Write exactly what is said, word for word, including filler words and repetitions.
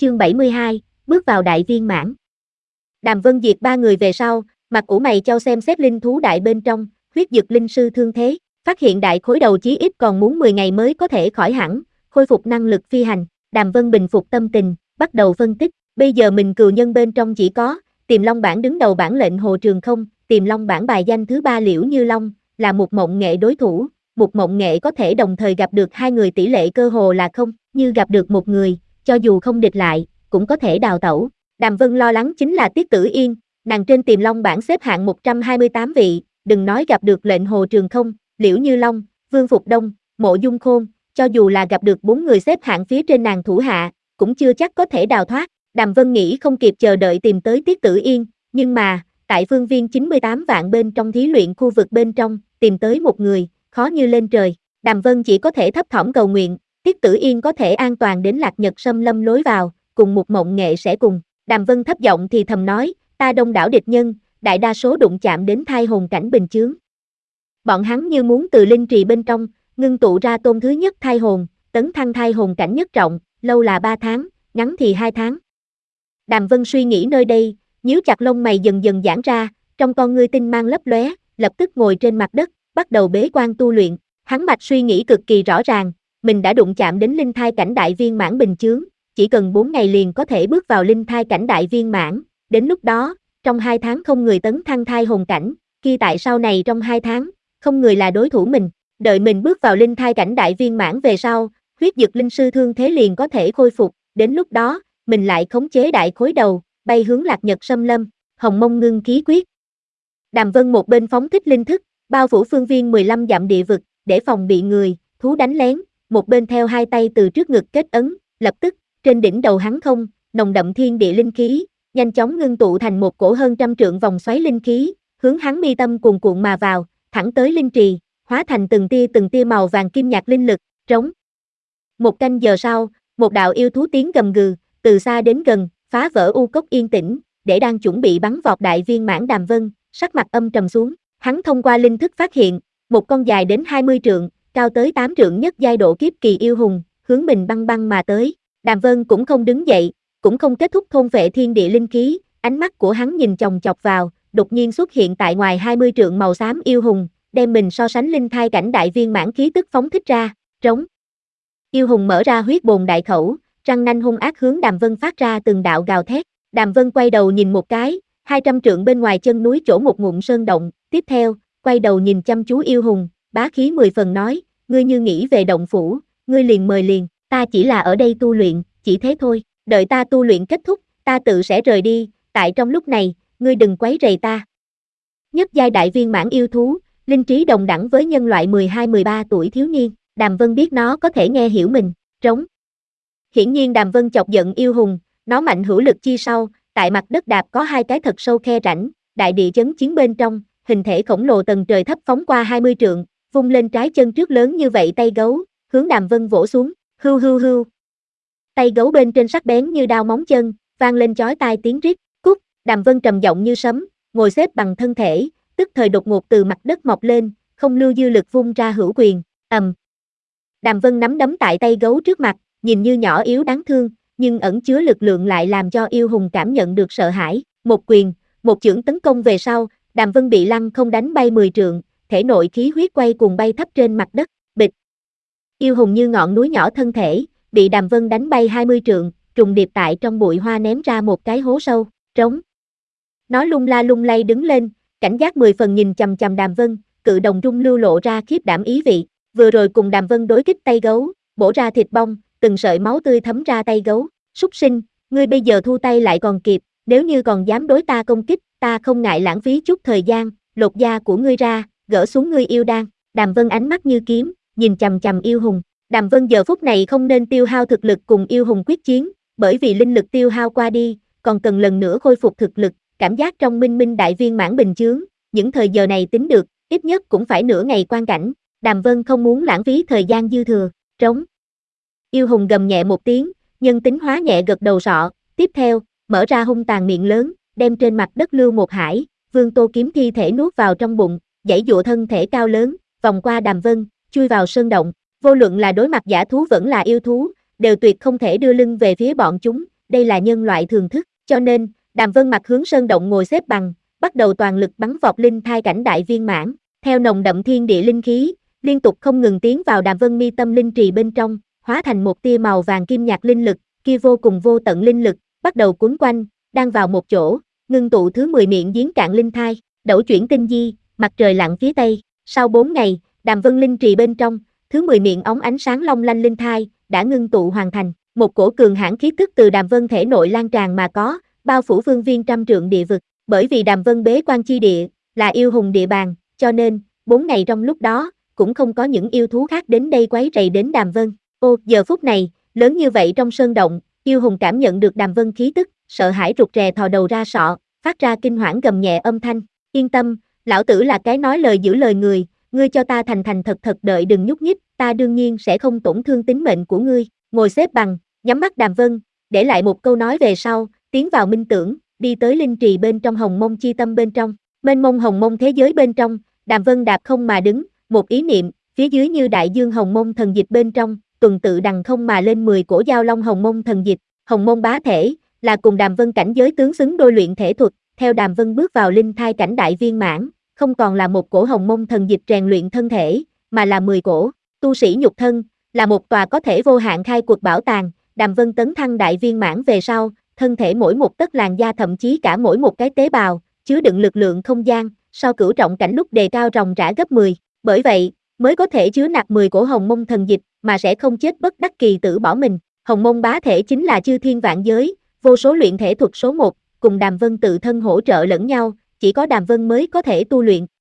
chương bảy mươi hai, bước vào đại viên mãn. Đàm Vân diệt ba người về sau, mặt ủ mày chau xem xét linh thú đại bên trong, huyết dực linh sư thương thế, phát hiện đại khối đầu chí ít còn muốn mười ngày mới có thể khỏi hẳn, khôi phục năng lực phi hành. Đàm Vân bình phục tâm tình, bắt đầu phân tích, bây giờ mình cừu nhân bên trong chỉ có Tiềm Long bản đứng đầu bản lệnh Hồ Trường Không, Tiềm Long bản bài danh thứ ba Liễu Như Long, là một mộng nghệ đối thủ. Một mộng nghệ có thể đồng thời gặp được hai người tỷ lệ cơ hồ là không, như gặp được một người, cho dù không địch lại, cũng có thể đào tẩu. Đàm Vân lo lắng chính là Tiết Tử Yên, nàng trên Tiềm Long bảng xếp hạng một trăm hai mươi tám vị, đừng nói gặp được lệnh Hồ Trường Không, Liễu Như Long, Vương Phục Đông, Mộ Dung Khôn, cho dù là gặp được bốn người xếp hạng phía trên nàng thủ hạ, cũng chưa chắc có thể đào thoát. Đàm Vân nghĩ không kịp chờ đợi tìm tới Tiết Tử Yên, nhưng mà, tại phương viên chín mươi tám vạn bên trong thí luyện khu vực bên trong, tìm tới một người, khó như lên trời. Đàm Vân chỉ có thể thấp thỏm cầu nguyện, Tiết Tử Yên có thể an toàn đến Lạc Nhật Xâm Lâm lối vào, cùng một mộng nghệ sẽ cùng. Đàm Vân thấp giọng thì thầm nói, ta đông đảo địch nhân, đại đa số đụng chạm đến thai hồn cảnh bình chướng. Bọn hắn như muốn từ linh trì bên trong, ngưng tụ ra tôn thứ nhất thai hồn, tấn thăng thai hồn cảnh nhất trọng, lâu là ba tháng, ngắn thì hai tháng. Đàm Vân suy nghĩ nơi đây, nhíu chặt lông mày dần dần giãn ra, trong con ngươi tinh mang lấp lóe, lập tức ngồi trên mặt đất, bắt đầu bế quan tu luyện. Hắn mạch suy nghĩ cực kỳ rõ ràng, mình đã đụng chạm đến linh thai cảnh đại viên mãn bình chướng, chỉ cần bốn ngày liền có thể bước vào linh thai cảnh đại viên mãn, đến lúc đó, trong hai tháng không người tấn thăng thai hồn cảnh, khi tại sau này trong hai tháng, không người là đối thủ mình, đợi mình bước vào linh thai cảnh đại viên mãn về sau, huyết dực linh sư thương thế liền có thể khôi phục, đến lúc đó, mình lại khống chế đại khối đầu, bay hướng Lạc Nhật Xâm Lâm, Hồng Mông Ngưng Khí Quyết. Đàm Vân một bên phóng thích linh thức, bao phủ phương viên mười lăm dặm địa vực, để phòng bị người, thú đánh lén, một bên theo hai tay từ trước ngực kết ấn, lập tức, trên đỉnh đầu hắn không, nồng đậm thiên địa linh khí, nhanh chóng ngưng tụ thành một cổ hơn trăm trượng vòng xoáy linh khí, hướng hắn mi tâm cuồn cuộn mà vào, thẳng tới linh trì, hóa thành từng tia từng tia màu vàng kim nhạt linh lực, trống. Một canh giờ sau, một đạo yêu thú tiếng gầm gừ, từ xa đến gần, phá vỡ u cốc yên tĩnh, để đang chuẩn bị bắn vọt đại viên mãn Đàm Vân, sắc mặt âm trầm xuống, hắn thông qua linh thức phát hiện, một con dài đến hai mươi trượng, cao tới tám trượng nhất giai độ kiếp kỳ yêu hùng, hướng mình băng băng mà tới. Đàm Vân cũng không đứng dậy, cũng không kết thúc thôn vệ thiên địa linh khí, ánh mắt của hắn nhìn chòng chọc vào, đột nhiên xuất hiện tại ngoài hai mươi trượng màu xám yêu hùng, đem mình so sánh linh thai cảnh đại viên mãn khí tức phóng thích ra, trống. Yêu hùng mở ra huyết bồn đại khẩu, răng nanh hung ác hướng Đàm Vân phát ra từng đạo gào thét. Đàm Vân quay đầu nhìn một cái, hai trăm trượng bên ngoài chân núi chỗ một ngụm sơn động, tiếp theo, quay đầu nhìn chăm chú yêu hùng, bá khí mười phần nói, ngươi như nghĩ về động phủ, ngươi liền mời liền, ta chỉ là ở đây tu luyện, chỉ thế thôi, đợi ta tu luyện kết thúc, ta tự sẽ rời đi, tại trong lúc này, ngươi đừng quấy rầy ta. Nhất giai đại viên mãn yêu thú, linh trí đồng đẳng với nhân loại mười hai mười ba tuổi thiếu niên, Đàm Vân biết nó có thể nghe hiểu mình, trống. Hiển nhiên Đàm Vân chọc giận yêu hùng, nó mạnh hữu lực chi sau, tại mặt đất đạp có hai cái thật sâu khe rãnh, đại địa chấn chiến bên trong, hình thể khổng lồ tầng trời thấp phóng qua hai mươi trượng, vung lên trái chân trước lớn như vậy tay gấu, hướng Đàm Vân vỗ xuống, hưu hưu hưu. Tay gấu bên trên sắc bén như đao móng chân, vang lên chói tai tiếng rít, cút, Đàm Vân trầm giọng như sấm, ngồi xếp bằng thân thể, tức thời đột ngột từ mặt đất mọc lên, không lưu dư lực vung ra hữu quyền, ầm. Đàm Vân nắm đấm tại tay gấu trước mặt, nhìn như nhỏ yếu đáng thương, nhưng ẩn chứa lực lượng lại làm cho yêu hùng cảm nhận được sợ hãi, một quyền, một chưởng tấn công về sau, Đàm Vân bị lăng không đánh bay mười trượng, thể nội khí huyết quay cuồng bay thấp trên mặt đất, bịch. Yêu hùng như ngọn núi nhỏ thân thể, bị Đàm Vân đánh bay hai mươi trượng, trùng điệp tại trong bụi hoa ném ra một cái hố sâu, trống. Nó lung la lung lay đứng lên, cảnh giác mười phần nhìn chằm chằm Đàm Vân, cự đồng trung lưu lộ ra khiếp đảm ý vị, vừa rồi cùng Đàm Vân đối kích tay gấu, bổ ra thịt bong, từng sợi máu tươi thấm ra tay gấu, súc sinh, ngươi bây giờ thu tay lại còn kịp, nếu như còn dám đối ta công kích, ta không ngại lãng phí chút thời gian, lột da của ngươi ra, gỡ xuống ngươi yêu đan. Đàm Vân ánh mắt như kiếm, nhìn chằm chằm yêu hùng. Đàm Vân giờ phút này không nên tiêu hao thực lực cùng yêu hùng quyết chiến, bởi vì linh lực tiêu hao qua đi, còn cần lần nữa khôi phục thực lực, cảm giác trong minh minh đại viên mãn bình chướng, những thời giờ này tính được, ít nhất cũng phải nửa ngày quan cảnh. Đàm Vân không muốn lãng phí thời gian dư thừa, trống. Yêu hùng gầm nhẹ một tiếng, nhân tính hóa nhẹ gật đầu sọ, tiếp theo, mở ra hung tàn miệng lớn, đem trên mặt đất lưu một hải, Vương Tô kiếm thi thể nuốt vào trong bụng, giãy giụa thân thể cao lớn, vòng qua Đàm Vân, chui vào sơn động, vô luận là đối mặt giả thú vẫn là yêu thú, đều tuyệt không thể đưa lưng về phía bọn chúng, đây là nhân loại thường thức, cho nên, Đàm Vân mặt hướng sơn động ngồi xếp bằng, bắt đầu toàn lực bắn vọt linh thai cảnh đại viên mãn, theo nồng đậm thiên địa linh khí, liên tục không ngừng tiến vào Đàm Vân mi tâm linh trì bên trong, hóa thành một tia màu vàng kim nhạt linh lực, kia vô cùng vô tận linh lực, bắt đầu cuốn quanh, đang vào một chỗ, ngưng tụ thứ mười miệng giếng cạn linh thai, đẩu chuyển tinh di, mặt trời lặn phía tây, sau bốn ngày, Đàm Vân linh trì bên trong, thứ mười miệng óng ánh sáng long lanh linh thai, đã ngưng tụ hoàn thành, một cổ cường hãn khí tức từ Đàm Vân thể nội lan tràn mà có, bao phủ phương viên trăm trượng địa vực, bởi vì Đàm Vân bế quan chi địa, là yêu hùng địa bàn, cho nên, bốn ngày trong lúc đó, cũng không có những yêu thú khác đến đây quấy rầy đến Đàm Vân. Ô, giờ phút này, lớn như vậy trong sơn động, yêu hùng cảm nhận được Đàm Vân khí tức, sợ hãi rụt rè thò đầu ra sọ, phát ra kinh hoảng gầm nhẹ âm thanh, yên tâm, lão tử là cái nói lời giữ lời người, ngươi cho ta thành thành thật thật đợi đừng nhúc nhích, ta đương nhiên sẽ không tổn thương tính mệnh của ngươi, ngồi xếp bằng, nhắm mắt Đàm Vân, để lại một câu nói về sau, tiến vào minh tưởng, đi tới linh trì bên trong hồng mông chi tâm bên trong, mênh mông hồng mông thế giới bên trong, Đàm Vân đạp không mà đứng, một ý niệm, phía dưới như đại dương hồng mông thần dịch bên trong, tuần tự đằng không mà lên mười cổ giao long hồng mông thần dịch, hồng mông bá thể, là cùng Đàm Vân cảnh giới tướng xứng đôi luyện thể thuật, theo Đàm Vân bước vào linh thai cảnh đại viên mãn, không còn là một cổ hồng mông thần dịch rèn luyện thân thể, mà là mười cổ, tu sĩ nhục thân, là một tòa có thể vô hạn khai cuộc bảo tàng, Đàm Vân tấn thăng đại viên mãn về sau, thân thể mỗi một tấc làn da thậm chí cả mỗi một cái tế bào, chứa đựng lực lượng không gian, so cửu trọng cảnh lúc đề cao ròng rã gấp mười, bởi vậy, mới có thể chứa nạp mười cổ hồng mông thần dịch, mà sẽ không chết bất đắc kỳ tử bỏ mình, hồng mông bá thể chính là chư thiên vạn giới, vô số luyện thể thuật số một, cùng Đàm Vân tự thân hỗ trợ lẫn nhau, chỉ có Đàm Vân mới có thể tu luyện,